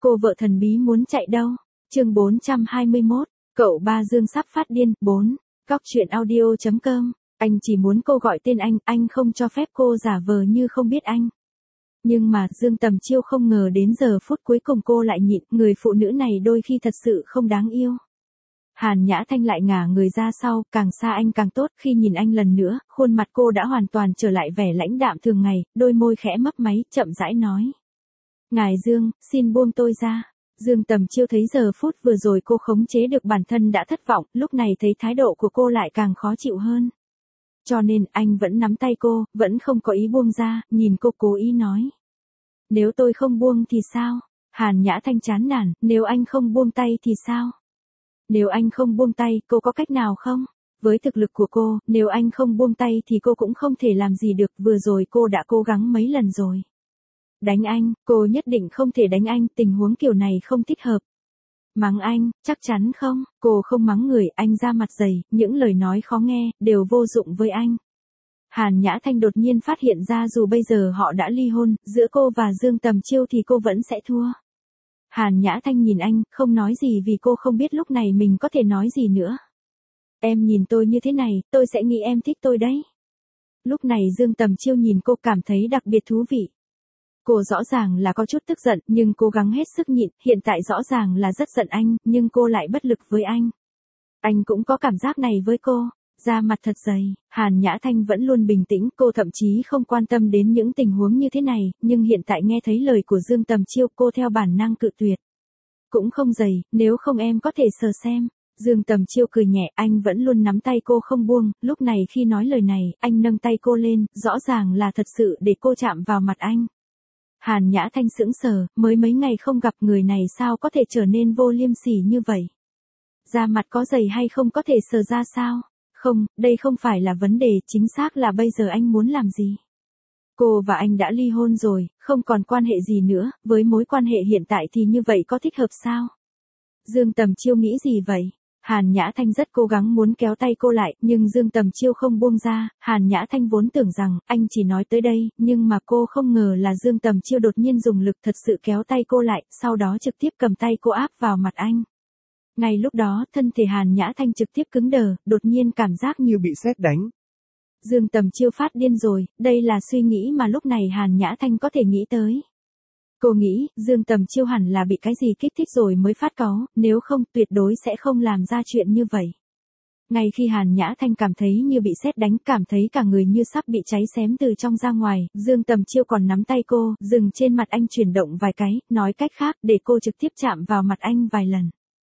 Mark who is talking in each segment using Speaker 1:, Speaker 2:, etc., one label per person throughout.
Speaker 1: Cô vợ thần bí muốn chạy đâu? Chương 421, cậu ba Dương sắp phát điên. 4. Góc truyện audio.com. Anh chỉ muốn cô gọi tên anh không cho phép cô giả vờ như không biết anh. Nhưng mà Dương Tầm Chiêu không ngờ đến giờ phút cuối cùng cô lại nhịn, người phụ nữ này đôi khi thật sự không đáng yêu. Hàn Nhã Thanh lại ngả người ra sau, càng xa anh càng tốt. Khi nhìn anh lần nữa, khuôn mặt cô đã hoàn toàn trở lại vẻ lãnh đạm thường ngày, đôi môi khẽ mấp máy, chậm rãi nói. Ngài Dương, xin buông tôi ra. Dương Tầm Chiêu thấy giờ phút vừa rồi cô khống chế được bản thân đã thất vọng, lúc này thấy thái độ của cô lại càng khó chịu hơn. Cho nên anh vẫn nắm tay cô, vẫn không có ý buông ra, nhìn cô cố ý nói. Nếu tôi không buông thì sao? Hàn Nhã Thanh chán nản, nếu anh không buông tay thì sao? Nếu anh không buông tay, cô có cách nào không? Với thực lực của cô, nếu anh không buông tay thì cô cũng không thể làm gì được, vừa rồi cô đã cố gắng mấy lần rồi. Đánh anh, cô nhất định không thể đánh anh, tình huống kiểu này không thích hợp. Mắng anh, chắc chắn không, cô không mắng người, anh ra mặt dày, những lời nói khó nghe, đều vô dụng với anh. Hàn Nhã Thanh đột nhiên phát hiện ra dù bây giờ họ đã ly hôn, giữa cô và Dương Tầm Chiêu thì cô vẫn sẽ thua. Hàn Nhã Thanh nhìn anh, không nói gì vì cô không biết lúc này mình có thể nói gì nữa. Em nhìn tôi như thế này, tôi sẽ nghĩ em thích tôi đấy. Lúc này Dương Tầm Chiêu nhìn cô cảm thấy đặc biệt thú vị. Cô rõ ràng là có chút tức giận, nhưng cố gắng hết sức nhịn, hiện tại rõ ràng là rất giận anh, nhưng cô lại bất lực với anh. Anh cũng có cảm giác này với cô, da mặt thật dày. Hàn Nhã Thanh vẫn luôn bình tĩnh, cô thậm chí không quan tâm đến những tình huống như thế này, nhưng hiện tại nghe thấy lời của Dương Tầm Chiêu cô theo bản năng cự tuyệt. Cũng không dày, nếu không em có thể sờ xem. Dương Tầm Chiêu cười nhẹ, anh vẫn luôn nắm tay cô không buông, lúc này khi nói lời này, anh nâng tay cô lên, rõ ràng là thật sự để cô chạm vào mặt anh. Hàn Nhã Thanh sững sờ, mới mấy ngày không gặp người này sao có thể trở nên vô liêm sỉ như vậy. Da mặt có dày hay không có thể sờ ra sao? Không, đây không phải là vấn đề, chính xác là bây giờ anh muốn làm gì? Cô và anh đã ly hôn rồi, không còn quan hệ gì nữa, với mối quan hệ hiện tại thì như vậy có thích hợp sao? Dương Tầm Chiêu nghĩ gì vậy? Hàn Nhã Thanh rất cố gắng muốn kéo tay cô lại, nhưng Dương Tầm Chiêu không buông ra. Hàn Nhã Thanh vốn tưởng rằng anh chỉ nói tới đây, nhưng mà cô không ngờ là Dương Tầm Chiêu đột nhiên dùng lực thật sự kéo tay cô lại, sau đó trực tiếp cầm tay cô áp vào mặt anh. Ngay lúc đó, thân thể Hàn Nhã Thanh trực tiếp cứng đờ, đột nhiên cảm giác như bị sét đánh. Dương Tầm Chiêu phát điên rồi, đây là suy nghĩ mà lúc này Hàn Nhã Thanh có thể nghĩ tới. Cô nghĩ, Dương Tầm Chiêu hẳn là bị cái gì kích thích rồi mới phát cáu, nếu không tuyệt đối sẽ không làm ra chuyện như vậy. Ngay khi Hàn Nhã Thanh cảm thấy như bị sét đánh, cảm thấy cả người như sắp bị cháy xém từ trong ra ngoài, Dương Tầm Chiêu còn nắm tay cô, dừng trên mặt anh chuyển động vài cái, nói cách khác, để cô trực tiếp chạm vào mặt anh vài lần.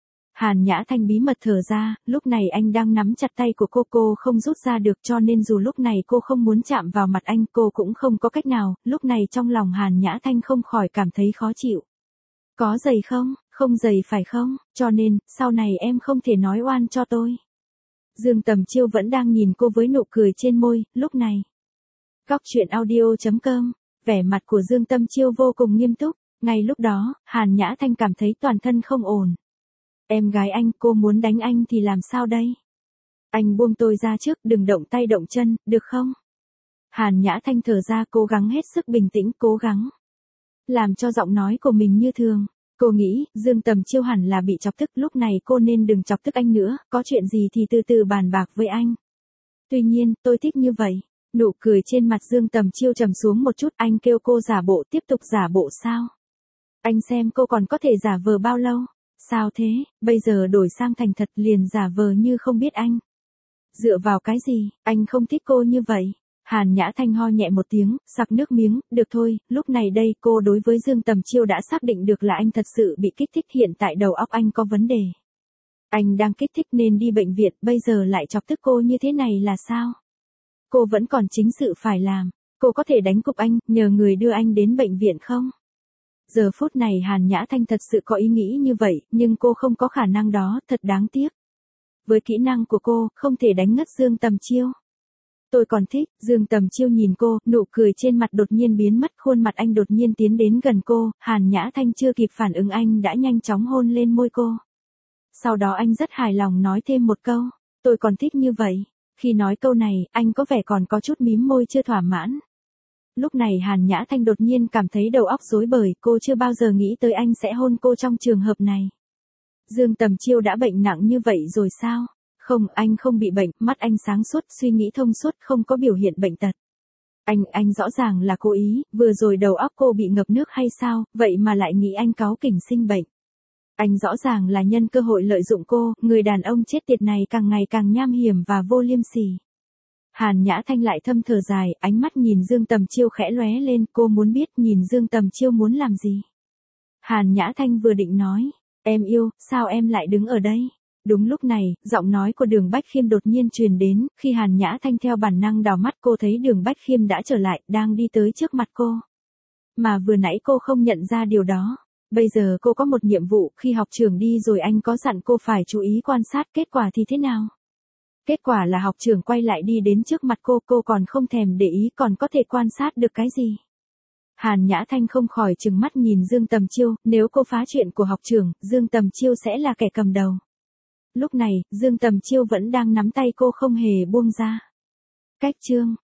Speaker 1: Hàn Nhã Thanh bí mật thở ra, lúc này anh đang nắm chặt tay của cô không rút ra được, cho nên dù lúc này cô không muốn chạm vào mặt anh, cô cũng không có cách nào. Lúc này trong lòng Hàn Nhã Thanh không khỏi cảm thấy khó chịu. Có dày không? Không dày phải không? Cho nên, sau này em không thể nói oan cho tôi. Dương Tầm Chiêu vẫn đang nhìn cô với nụ cười trên môi, lúc này. Góc truyện audio.com, vẻ mặt của Dương Tầm Chiêu vô cùng nghiêm túc. Ngay lúc đó, Hàn Nhã Thanh cảm thấy toàn thân không ổn. Em gái anh, cô muốn đánh anh thì làm sao đây? Anh buông tôi ra trước, đừng động tay động chân, được không? Hàn Nhã Thanh thở ra, cố gắng hết sức bình tĩnh, cố gắng làm cho giọng nói của mình như thường. Cô nghĩ, Dương Tầm Chiêu hẳn là bị chọc tức, lúc này cô nên đừng chọc tức anh nữa, có chuyện gì thì từ từ bàn bạc với anh. Tuy nhiên, tôi thích như vậy. Nụ cười trên mặt Dương Tầm Chiêu trầm xuống một chút, anh kêu cô giả bộ, tiếp tục giả bộ sao? Anh xem cô còn có thể giả vờ bao lâu? Sao thế, bây giờ đổi sang thành thật liền giả vờ như không biết anh. Dựa vào cái gì, anh không thích cô như vậy. Hàn Nhã Thanh ho nhẹ một tiếng, sặc nước miếng, được thôi, lúc này đây cô đối với Dương Tầm Chiêu đã xác định được là anh thật sự bị kích thích, hiện tại đầu óc anh có vấn đề. Anh đang kích thích nên đi bệnh viện, bây giờ lại chọc tức cô như thế này là sao? Cô vẫn còn chính sự phải làm, cô có thể đánh cục anh, nhờ người đưa anh đến bệnh viện không? Giờ phút này Hàn Nhã Thanh thật sự có ý nghĩ như vậy, nhưng cô không có khả năng đó, thật đáng tiếc. Với kỹ năng của cô, không thể đánh ngất Dương Tầm Chiêu. Tôi còn thích, Dương Tầm Chiêu nhìn cô, nụ cười trên mặt đột nhiên biến mất, khuôn mặt anh đột nhiên tiến đến gần cô, Hàn Nhã Thanh chưa kịp phản ứng anh đã nhanh chóng hôn lên môi cô. Sau đó anh rất hài lòng nói thêm một câu, tôi còn thích như vậy. Khi nói câu này, anh có vẻ còn có chút mím môi chưa thỏa mãn. Lúc này Hàn Nhã Thanh đột nhiên cảm thấy đầu óc rối bời, cô chưa bao giờ nghĩ tới anh sẽ hôn cô trong trường hợp này. Dương Tầm Chiêu đã bệnh nặng như vậy rồi sao? Không, anh không bị bệnh, mắt anh sáng suốt, suy nghĩ thông suốt, không có biểu hiện bệnh tật. Anh rõ ràng là cố ý, vừa rồi đầu óc cô bị ngập nước hay sao, vậy mà lại nghĩ anh cáu kỉnh sinh bệnh. Anh rõ ràng là nhân cơ hội lợi dụng cô, người đàn ông chết tiệt này càng ngày càng nham hiểm và vô liêm sỉ. Hàn Nhã Thanh lại thâm thở dài, ánh mắt nhìn Dương Tầm Chiêu khẽ lóe lên, cô muốn biết nhìn Dương Tầm Chiêu muốn làm gì. Hàn Nhã Thanh vừa định nói, em yêu, sao em lại đứng ở đây? Đúng lúc này, giọng nói của Đường Bách Khiêm đột nhiên truyền đến, khi Hàn Nhã Thanh theo bản năng đảo mắt cô thấy Đường Bách Khiêm đã trở lại, đang đi tới trước mặt cô. Mà vừa nãy cô không nhận ra điều đó. Bây giờ cô có một nhiệm vụ, khi học trưởng đi rồi anh có dặn cô phải chú ý quan sát, kết quả thì thế nào? Kết quả là học trưởng quay lại đi đến trước mặt cô còn không thèm để ý, còn có thể quan sát được cái gì? Hàn Nhã Thanh không khỏi trừng mắt nhìn Dương Tầm Chiêu, nếu cô phá chuyện của học trưởng, Dương Tầm Chiêu sẽ là kẻ cầm đầu. Lúc này, Dương Tầm Chiêu vẫn đang nắm tay cô không hề buông ra. Cách chương